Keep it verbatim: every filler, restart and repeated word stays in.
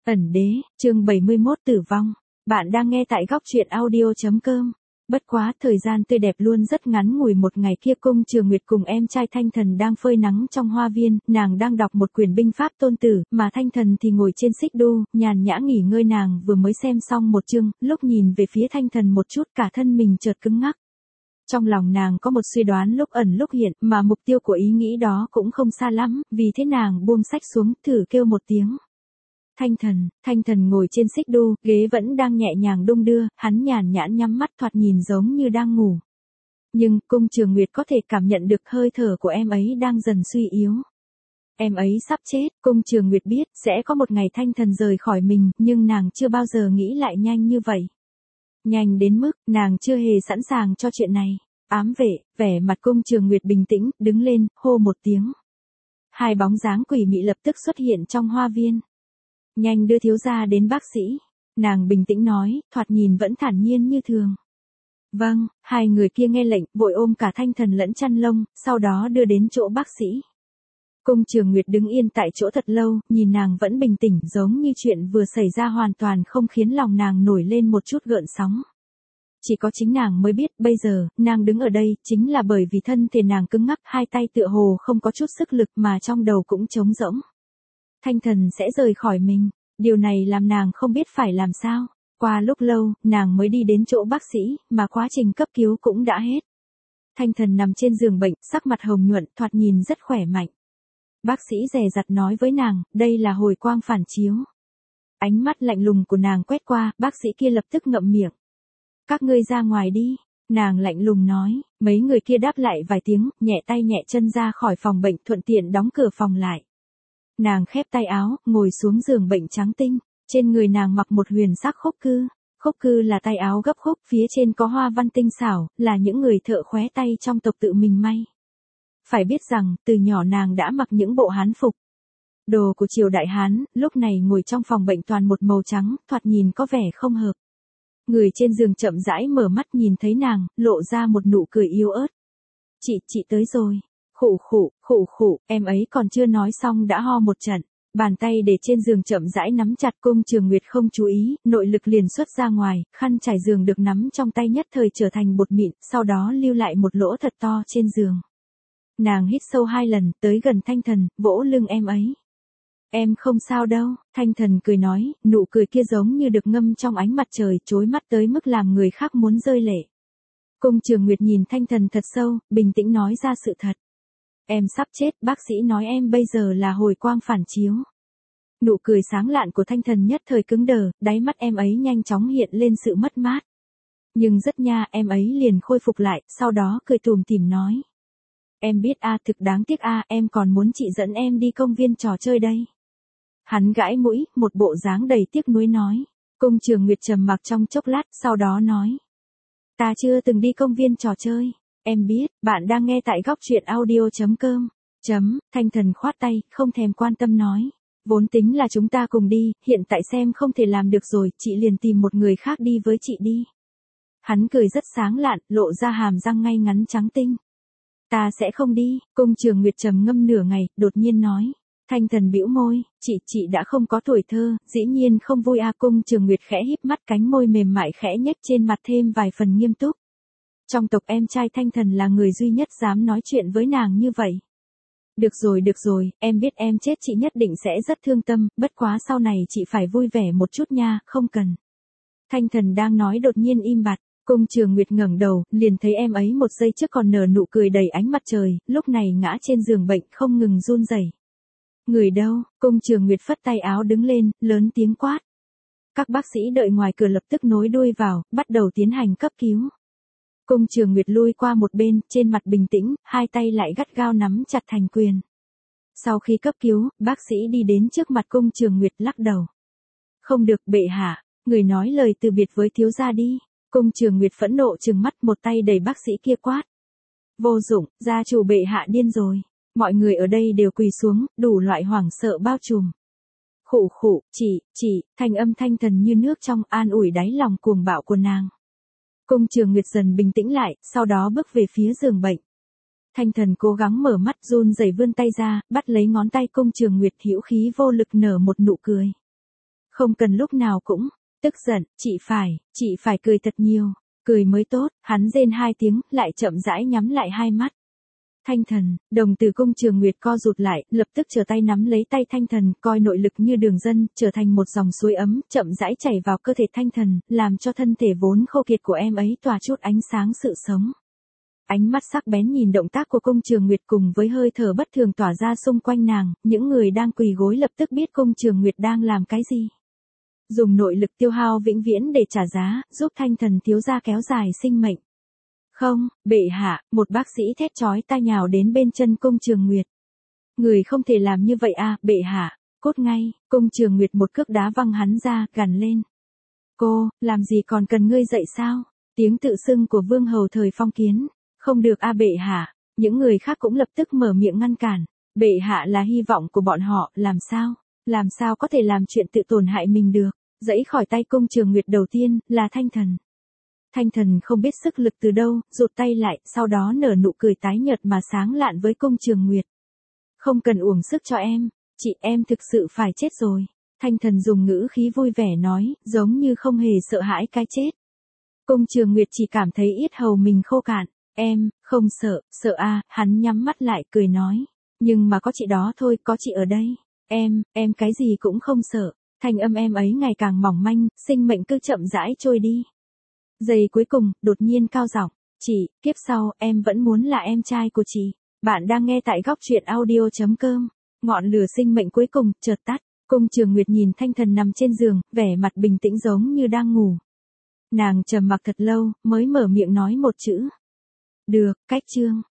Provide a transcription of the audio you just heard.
Ẩn đế, chương bảy mươi mốt tử vong. Bạn đang nghe tại góc truyện audio chấm com. Bất quá, thời gian tươi đẹp luôn rất ngắn ngủi. Một ngày kia Cung Trường Nguyệt cùng em trai Thanh Thần đang phơi nắng trong hoa viên, nàng đang đọc một quyển binh pháp tôn tử, mà Thanh Thần thì ngồi trên xích đu, nhàn nhã nghỉ ngơi. Nàng vừa mới xem xong một chương, lúc nhìn về phía Thanh Thần một chút cả thân mình chợt cứng ngắc. Trong lòng nàng có một suy đoán lúc ẩn lúc hiện, mà mục tiêu của ý nghĩ đó cũng không xa lắm, vì thế nàng buông sách xuống, thử kêu một tiếng. Thanh Thần, Thanh Thần ngồi trên xích đu, ghế vẫn đang nhẹ nhàng đung đưa, hắn nhàn nhã nhắm mắt thoạt nhìn giống như đang ngủ. Nhưng, Cung Trường Nguyệt có thể cảm nhận được hơi thở của em ấy đang dần suy yếu. Em ấy sắp chết, Cung Trường Nguyệt biết, sẽ có một ngày Thanh Thần rời khỏi mình, nhưng nàng chưa bao giờ nghĩ lại nhanh như vậy. Nhanh đến mức, nàng chưa hề sẵn sàng cho chuyện này. Ám vệ, vẻ mặt Cung Trường Nguyệt bình tĩnh, đứng lên, hô một tiếng. Hai bóng dáng quỷ mị lập tức xuất hiện trong hoa viên. Nhanh đưa thiếu gia đến bác sĩ. Nàng bình tĩnh nói, thoạt nhìn vẫn thản nhiên như thường. Vâng, hai người kia nghe lệnh, vội ôm cả Thanh Thần lẫn chăn lông, sau đó đưa đến chỗ bác sĩ. Cung Trường Nguyệt đứng yên tại chỗ thật lâu, nhìn nàng vẫn bình tĩnh giống như chuyện vừa xảy ra hoàn toàn không khiến lòng nàng nổi lên một chút gợn sóng. Chỉ có chính nàng mới biết, bây giờ, nàng đứng ở đây, chính là bởi vì thân thể nàng cứng ngắc, hai tay tựa hồ không có chút sức lực mà trong đầu cũng trống rỗng. Thanh Thần sẽ rời khỏi mình, điều này làm nàng không biết phải làm sao. Qua lúc lâu, nàng mới đi đến chỗ bác sĩ, mà quá trình cấp cứu cũng đã hết. Thanh Thần nằm trên giường bệnh, sắc mặt hồng nhuận, thoạt nhìn rất khỏe mạnh. Bác sĩ dè dặt nói với nàng, đây là hồi quang phản chiếu. Ánh mắt lạnh lùng của nàng quét qua, bác sĩ kia lập tức ngậm miệng. Các ngươi ra ngoài đi, nàng lạnh lùng nói, mấy người kia đáp lại vài tiếng, nhẹ tay nhẹ chân ra khỏi phòng bệnh, thuận tiện đóng cửa phòng lại. Nàng khép tay áo, ngồi xuống giường bệnh trắng tinh, trên người nàng mặc một huyền sắc khúc cư. Khúc cư là tay áo gấp khúc, phía trên có hoa văn tinh xảo, là những người thợ khóe tay trong tộc tự mình may. Phải biết rằng, từ nhỏ nàng đã mặc những bộ hán phục. Đồ của triều đại Hán, lúc này ngồi trong phòng bệnh toàn một màu trắng, thoạt nhìn có vẻ không hợp. Người trên giường chậm rãi mở mắt nhìn thấy nàng, lộ ra một nụ cười yếu ớt. Chị, chị tới rồi. Khụ khụ, khụ khụ, em ấy còn chưa nói xong đã ho một trận. Bàn tay để trên giường chậm rãi nắm chặt. Cung Trường Nguyệt không chú ý, nội lực liền xuất ra ngoài, khăn trải giường được nắm trong tay nhất thời trở thành bột mịn, sau đó lưu lại một lỗ thật to trên giường. Nàng hít sâu hai lần, tới gần Thanh Thần, vỗ lưng em ấy. Em không sao đâu, Thanh Thần cười nói, nụ cười kia giống như được ngâm trong ánh mặt trời, chói mắt tới mức làm người khác muốn rơi lệ. Cung Trường Nguyệt nhìn Thanh Thần thật sâu, bình tĩnh nói ra sự thật. Em sắp chết, bác sĩ nói em bây giờ là hồi quang phản chiếu. Nụ cười sáng lạn của Thanh Thần nhất thời cứng đờ, đáy mắt em ấy nhanh chóng hiện lên sự mất mát. Nhưng rất nha, em ấy liền khôi phục lại, sau đó cười tủm tỉm nói. Em biết a, thực đáng tiếc a, em còn muốn chị dẫn em đi công viên trò chơi đây. Hắn gãi mũi, một bộ dáng đầy tiếc nuối nói. Cung Trường Nguyệt trầm mặc trong chốc lát, sau đó nói. Ta chưa từng đi công viên trò chơi. Em biết, bạn đang nghe tại góc truyện audio chấm com. Chấm, Thanh Thần khoát tay, không thèm quan tâm nói. Vốn tính là chúng ta cùng đi, hiện tại xem không thể làm được rồi, chị liền tìm một người khác đi với chị đi. Hắn cười rất sáng lạn, lộ ra hàm răng ngay ngắn trắng tinh. Ta sẽ không đi, Cung Trường Nguyệt trầm ngâm nửa ngày, đột nhiên nói. Thanh Thần bĩu môi, chị, chị đã không có tuổi thơ, dĩ nhiên không vui à. Cung Trường Nguyệt khẽ híp mắt, cánh môi mềm mại khẽ nhếch trên mặt thêm vài phần nghiêm túc. Trong tộc em trai Thanh Thần là người duy nhất dám nói chuyện với nàng như vậy. Được rồi được rồi, em biết em chết chị nhất định sẽ rất thương tâm, bất quá sau này chị phải vui vẻ một chút nha, không cần. Thanh Thần đang nói đột nhiên im bặt. Cung Trường Nguyệt ngẩng đầu, liền thấy em ấy một giây trước còn nở nụ cười đầy ánh mặt trời, lúc này ngã trên giường bệnh không ngừng run rẩy. Người đâu? Cung Trường Nguyệt phất tay áo đứng lên, lớn tiếng quát. Các bác sĩ đợi ngoài cửa lập tức nối đuôi vào, bắt đầu tiến hành cấp cứu. Cung Trường Nguyệt lui qua một bên, trên mặt bình tĩnh, hai tay lại gắt gao nắm chặt thành quyền. Sau khi cấp cứu, bác sĩ đi đến trước mặt Cung Trường Nguyệt lắc đầu. Không được, bệ hạ, người nói lời từ biệt với thiếu gia đi. Cung Trường Nguyệt phẫn nộ trừng mắt, một tay đẩy bác sĩ kia quát. Vô dụng, gia chủ bệ hạ điên rồi. Mọi người ở đây đều quỳ xuống, đủ loại hoảng sợ bao trùm. Khụ khụ, chị, chị, thanh âm Thanh Thần như nước trong, an ủi đáy lòng cuồng bạo của nàng. Cung Trường Nguyệt dần bình tĩnh lại, sau đó bước về phía giường bệnh. Thanh Thần cố gắng mở mắt, run rẩy vươn tay ra, bắt lấy ngón tay Cung Trường Nguyệt, hữu khí vô lực nở một nụ cười. Không cần lúc nào cũng tức giận, chị phải, chị phải cười thật nhiều, cười mới tốt, hắn rên hai tiếng, lại chậm rãi nhắm lại hai mắt. Thanh Thần, đồng tử cung Trường Nguyệt co rụt lại, lập tức trở tay nắm lấy tay Thanh Thần, coi nội lực như đường dân, trở thành một dòng suối ấm, chậm rãi chảy vào cơ thể Thanh Thần, làm cho thân thể vốn khô kiệt của em ấy tỏa chút ánh sáng sự sống. Ánh mắt sắc bén nhìn động tác của cung Trường Nguyệt cùng với hơi thở bất thường tỏa ra xung quanh nàng, những người đang quỳ gối lập tức biết cung Trường Nguyệt đang làm cái gì. Dùng nội lực tiêu hao vĩnh viễn để trả giá, giúp Thanh Thần thiếu gia kéo dài sinh mệnh. Không, bệ hạ, một bác sĩ thét chói tai nhào đến bên chân cung Trường Nguyệt. Người không thể làm như vậy à, bệ hạ, cốt ngay, cung Trường Nguyệt một cước đá văng hắn ra, gằn lên. Cô, làm gì còn cần ngươi dậy sao? Tiếng tự xưng của vương hầu thời phong kiến. Không được a bệ hạ, những người khác cũng lập tức mở miệng ngăn cản. Bệ hạ là hy vọng của bọn họ, làm sao? Làm sao có thể làm chuyện tự tổn hại mình được? Dẫy khỏi tay cung Trường Nguyệt đầu tiên, là Thanh Thần. Thanh Thần không biết sức lực từ đâu, rụt tay lại, sau đó nở nụ cười tái nhợt mà sáng lạn với cung Trường Nguyệt. Không cần uổng sức cho em, chị em thực sự phải chết rồi. Thanh Thần dùng ngữ khí vui vẻ nói, giống như không hề sợ hãi cái chết. Cung Trường Nguyệt chỉ cảm thấy yết hầu mình khô cạn. Em, không sợ, sợ à, hắn nhắm mắt lại cười nói. Nhưng mà có chị đó thôi, có chị ở đây. Em, em cái gì cũng không sợ. Thanh âm em ấy ngày càng mỏng manh, sinh mệnh cứ chậm rãi trôi đi. Giây cuối cùng, đột nhiên cao giọng. Chị, kiếp sau, em vẫn muốn là em trai của chị. Bạn đang nghe tại góc truyện audio chấm com. Ngọn lửa sinh mệnh cuối cùng, chợt tắt. Cung Trường Nguyệt nhìn Thanh Thần nằm trên giường, vẻ mặt bình tĩnh giống như đang ngủ. Nàng trầm mặc thật lâu, mới mở miệng nói một chữ. Được, cách chương.